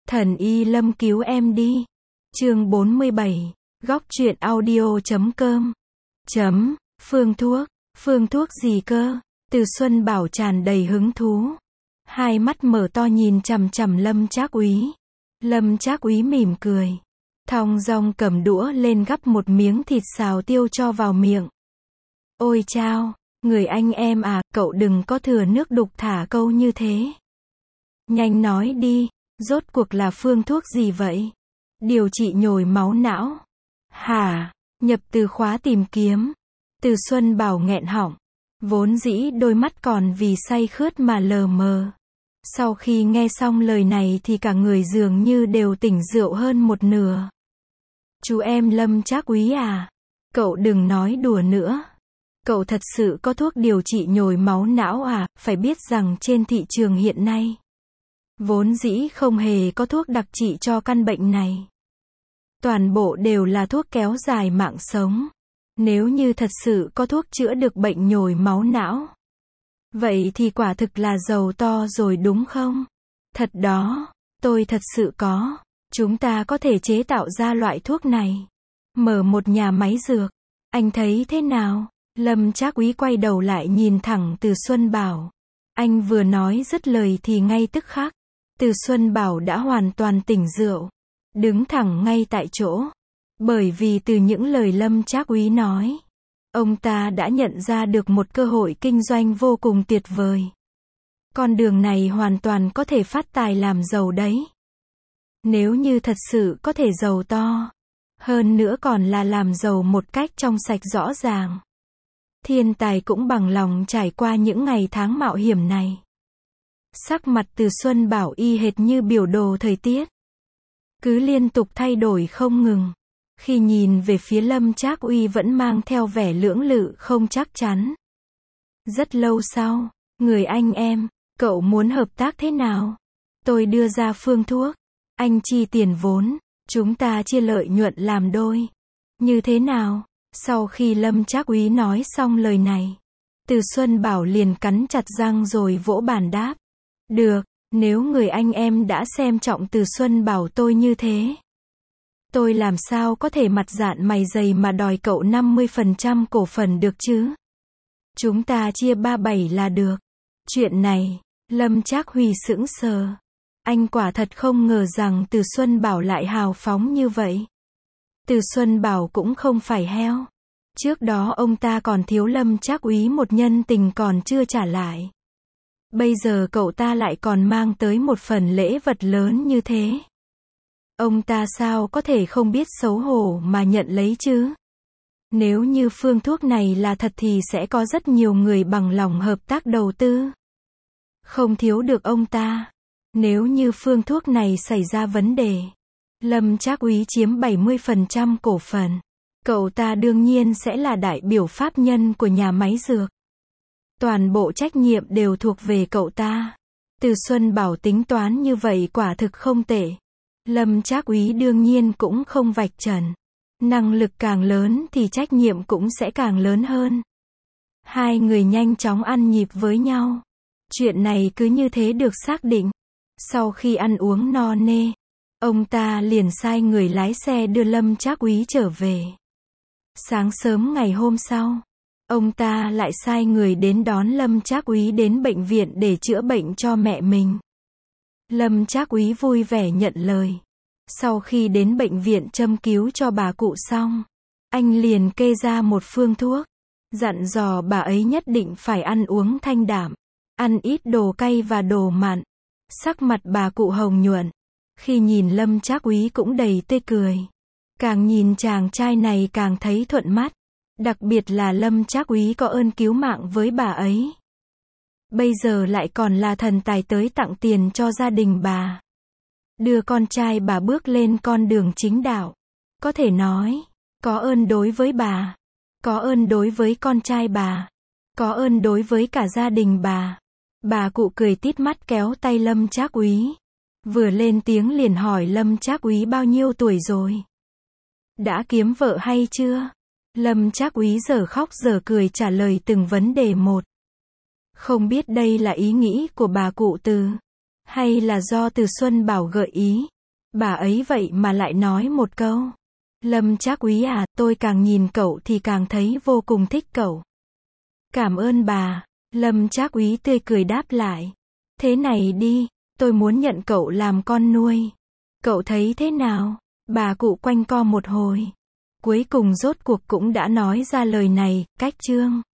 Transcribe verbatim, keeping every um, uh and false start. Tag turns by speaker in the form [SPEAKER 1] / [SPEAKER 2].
[SPEAKER 1] Thần y Lâm cứu em đi. Chương bốn mươi bảy. Góc truyện audio chấm com. Chấm. Phương thuốc. Phương thuốc gì cơ? Từ Xuân Bảo tràn đầy hứng thú. Hai mắt mở to nhìn chằm chằm Lâm Trác Úy. Lâm Trác Úy mỉm cười. Thong dong cầm đũa lên gắp một miếng thịt xào tiêu cho vào miệng. Ôi chao, người anh em à, cậu đừng có thừa nước đục thả câu như thế. Nhanh nói đi, rốt cuộc là phương thuốc gì vậy? Điều trị nhồi máu não. Hả? Nhập từ khóa tìm kiếm. Từ Xuân Bảo nghẹn họng. Vốn dĩ đôi mắt còn vì say khướt mà lờ mờ. Sau khi nghe xong lời này thì cả người dường như đều tỉnh rượu hơn một nửa. Chú em Lâm Trác Úy à? Cậu đừng nói đùa nữa. Cậu thật sự có thuốc điều trị nhồi máu não à? Phải biết rằng trên thị trường hiện nay, vốn dĩ không hề có thuốc đặc trị cho căn bệnh này. Toàn bộ đều là thuốc kéo dài mạng sống. Nếu như thật sự có thuốc chữa được bệnh nhồi máu não, vậy thì quả thực là giàu to rồi đúng không? Thật đó, tôi thật sự có. Chúng ta có thể chế tạo ra loại thuốc này. Mở một nhà máy dược. Anh thấy thế nào? Lâm Trác Úy quay đầu lại nhìn thẳng Từ Xuân Bảo. Anh vừa nói dứt lời thì ngay tức khắc, Từ Xuân Bảo đã hoàn toàn tỉnh rượu. Đứng thẳng ngay tại chỗ. Bởi vì từ những lời Lâm Trác Úy nói, ông ta đã nhận ra được một cơ hội kinh doanh vô cùng tuyệt vời. Con đường này hoàn toàn có thể phát tài làm giàu đấy. Nếu như thật sự có thể giàu to, hơn nữa còn là làm giàu một cách trong sạch rõ ràng, thiên tài cũng bằng lòng trải qua những ngày tháng mạo hiểm này. Sắc mặt Từ Xuân Bảo y hệt như biểu đồ thời tiết, cứ liên tục thay đổi không ngừng. Khi nhìn về phía Lâm Trác Úy vẫn mang theo vẻ lưỡng lự không chắc chắn. Rất lâu sau, người anh em, cậu muốn hợp tác thế nào? Tôi đưa ra phương thuốc, anh chi tiền vốn, chúng ta chia lợi nhuận làm đôi. Như thế nào? Sau khi Lâm Trác Úy nói xong lời này, Từ Xuân Bảo liền cắn chặt răng rồi vỗ bàn đáp. Được, nếu người anh em đã xem trọng Từ Xuân Bảo tôi như thế, tôi làm sao có thể mặt dạn mày dày mà đòi cậu năm mươi phần trăm cổ phần được chứ? Chúng ta chia ba bảy là được. Chuyện này, Lâm Trác Úy sững sờ. Anh quả thật không ngờ rằng Từ Xuân Bảo lại hào phóng như vậy. Từ Xuân Bảo cũng không phải heo. Trước đó ông ta còn thiếu Lâm Trác Úy một nhân tình còn chưa trả lại. Bây giờ cậu ta lại còn mang tới một phần lễ vật lớn như thế. Ông ta sao có thể không biết xấu hổ mà nhận lấy chứ? Nếu như phương thuốc này là thật thì sẽ có rất nhiều người bằng lòng hợp tác đầu tư. Không thiếu được ông ta. Nếu như phương thuốc này xảy ra vấn đề, Lâm Trác Úy chiếm bảy mươi phần trăm cổ phần, cậu ta đương nhiên sẽ là đại biểu pháp nhân của nhà máy dược. Toàn bộ trách nhiệm đều thuộc về cậu ta. Từ Xuân Bảo tính toán như vậy quả thực không tệ. Lâm Trác Úy đương nhiên cũng không vạch trần. Năng lực càng lớn thì trách nhiệm cũng sẽ càng lớn hơn. Hai người nhanh chóng ăn nhịp với nhau. Chuyện này cứ như thế được xác định. Sau khi ăn uống no nê, ông ta liền sai người lái xe đưa Lâm Trác Úy trở về. Sáng sớm ngày hôm sau, ông ta lại sai người đến đón Lâm Trác Úy đến bệnh viện để chữa bệnh cho mẹ mình. Lâm Trác Úy vui vẻ nhận lời. Sau khi đến bệnh viện châm cứu cho bà cụ xong, anh liền kê ra một phương thuốc, dặn dò bà ấy nhất định phải ăn uống thanh đạm, ăn ít đồ cay và đồ mặn. Sắc mặt bà cụ hồng nhuận. Khi nhìn Lâm Trác Úy cũng đầy tươi cười. Càng nhìn chàng trai này càng thấy thuận mắt. Đặc biệt là Lâm Trác Úy có ơn cứu mạng với bà ấy. Bây giờ lại còn là thần tài tới tặng tiền cho gia đình bà. Đưa con trai bà bước lên con đường chính đạo. Có thể nói, có ơn đối với bà. Có ơn đối với con trai bà. Có ơn đối với cả gia đình bà. Bà cụ cười tít mắt kéo tay Lâm Trác Úy. Vừa lên tiếng liền hỏi Lâm Trác Úy bao nhiêu tuổi rồi? Đã kiếm vợ hay chưa? Lâm Trác Úy giờ khóc giờ cười trả lời từng vấn đề một. Không biết đây là ý nghĩ của bà cụ Từ, hay là do Từ Xuân Bảo gợi ý. Bà ấy vậy mà lại nói một câu. Lâm Trác Úy à, tôi càng nhìn cậu thì càng thấy vô cùng thích cậu. Cảm ơn bà. Lâm Trác Úy tươi cười đáp lại. Thế này đi, tôi muốn nhận cậu làm con nuôi. Cậu thấy thế nào? Bà cụ quanh co một hồi. Cuối cùng rốt cuộc cũng đã nói ra lời này, cách chương.